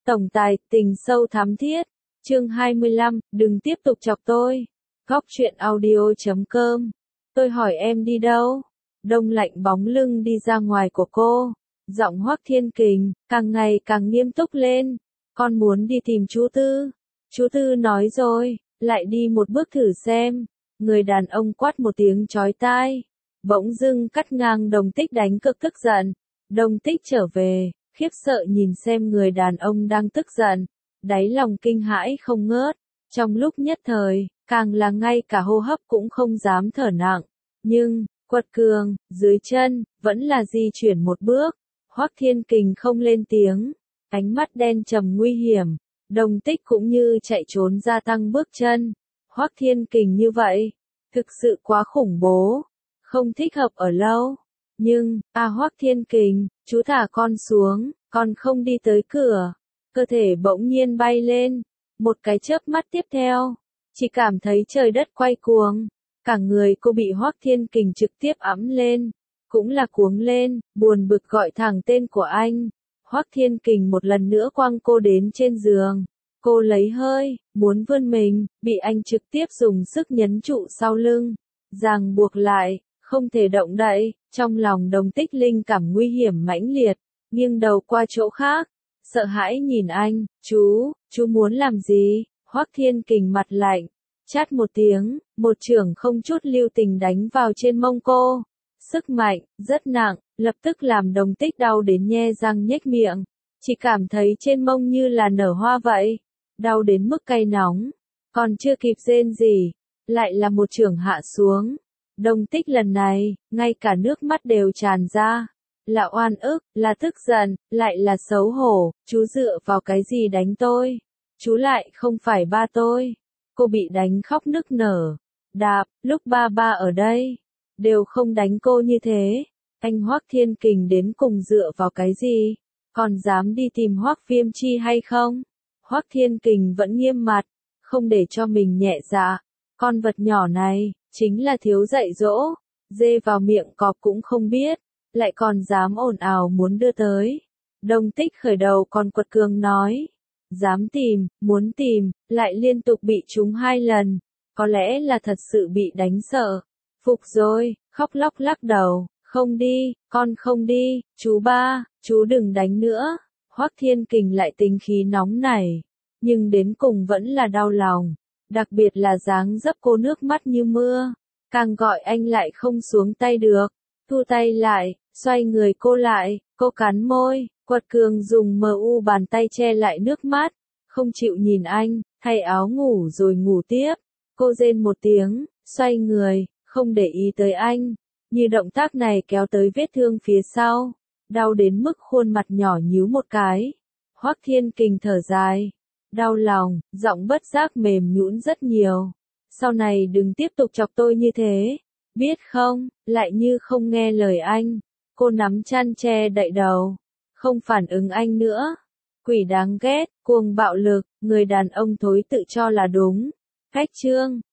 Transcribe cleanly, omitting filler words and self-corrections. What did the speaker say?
Tổng tài, tình sâu thắm thiết. Chương 25, đừng tiếp tục chọc tôi. Góc truyện audio.com. Tôi hỏi em đi đâu? Đông lạnh bóng lưng đi ra ngoài của cô. Giọng Hoắc Thiên Kình càng ngày càng nghiêm túc lên. Con muốn đi tìm chú Tư. Chú Tư nói rồi, lại đi một bước thử xem. Người đàn ông quát một tiếng chói tai. Bỗng dưng cắt ngang Đồng Tích đánh cực tức giận. Đồng Tích trở về, khiếp sợ nhìn xem người đàn ông đang tức giận. Đáy lòng kinh hãi không ngớt. Trong lúc nhất thời, càng là ngay cả hô hấp cũng không dám thở nặng. Nhưng, quật cường, dưới chân, vẫn là di chuyển một bước. Hoắc Thiên Kình không lên tiếng. Ánh mắt đen trầm nguy hiểm. Đồng Tích cũng như chạy trốn gia tăng bước chân. Hoắc Thiên Kình như vậy, thực sự quá khủng bố. Không thích hợp ở lâu. Nhưng, Hoắc Thiên Kình, chú thả con xuống, con không đi tới cửa. Cơ thể bỗng nhiên bay lên. Một cái chớp mắt tiếp theo, chỉ cảm thấy trời đất quay cuồng. Cả người cô bị Hoắc Thiên Kình trực tiếp ẵm lên. Cũng là cuống lên, buồn bực gọi thẳng tên của anh. Hoắc Thiên Kình một lần nữa quăng cô đến trên giường. Cô lấy hơi, muốn vươn mình, bị anh trực tiếp dùng sức nhấn trụ sau lưng. Ràng buộc lại, không thể động đậy. Trong lòng Đồng Tích linh cảm nguy hiểm mãnh liệt, nghiêng đầu qua chỗ khác. Sợ hãi nhìn anh, chú muốn làm gì? Hoắc Thiên Kình mặt lạnh, chát một tiếng, một chưởng không chút lưu tình đánh vào trên mông cô. Sức mạnh, rất nặng, lập tức làm Đồng Tích đau đến nhe răng nhếch miệng. Chỉ cảm thấy trên mông như là nở hoa vậy. Đau đến mức cay nóng. Còn chưa kịp rên gì, lại là một chưởng hạ xuống. Đồng Tích lần này, ngay cả nước mắt đều tràn ra. Là oan ức, là tức giận, lại là xấu hổ. Chú dựa vào cái gì đánh tôi? Chú lại không phải ba tôi. Cô bị đánh khóc nức nở. Đạp, lúc ba ở đây, đều không đánh cô như thế. Anh Hoắc Thiên Kình đến cùng dựa vào cái gì? Còn dám đi tìm Hoắc Viêm Chi hay không? Hoắc Thiên Kình vẫn nghiêm mặt, không để cho mình nhẹ dạ. Con vật nhỏ này, chính là thiếu dạy dỗ. Dê vào miệng cọp cũng không biết, lại còn dám ồn ào muốn đưa tới. Đồng Tích khởi đầu còn quật cường nói. Dám tìm, muốn tìm, lại liên tục bị trúng 2 lần. Có lẽ là thật sự bị đánh sợ. Phục rồi, khóc lóc lắc đầu. Không đi, con không đi, chú ba, chú đừng đánh nữa. Hoắc Thiên Kình lại tính khí nóng nảy, nhưng đến cùng vẫn là đau lòng. Đặc biệt là dáng dấp cô nước mắt như mưa. Càng gọi anh lại không xuống tay được. Thu tay lại, xoay người cô lại, cô cắn môi, quật cường dùng mu bàn tay che lại nước mắt. Không chịu nhìn anh, thay áo ngủ rồi ngủ tiếp. Cô rên một tiếng, xoay người, không để ý tới anh. Như động tác này kéo tới vết thương phía sau. Đau đến mức khuôn mặt nhỏ nhíu một cái. Hoắc Thiên Kình thở dài. Đau lòng, giọng bất giác mềm nhũn rất nhiều. Sau này đừng tiếp tục chọc tôi như thế. Biết không, lại như không nghe lời anh. Cô nắm chăn che đậy đầu. Không phản ứng anh nữa. Quỷ đáng ghét, cuồng bạo lực, người đàn ông thối tự cho là đúng. Cách chương.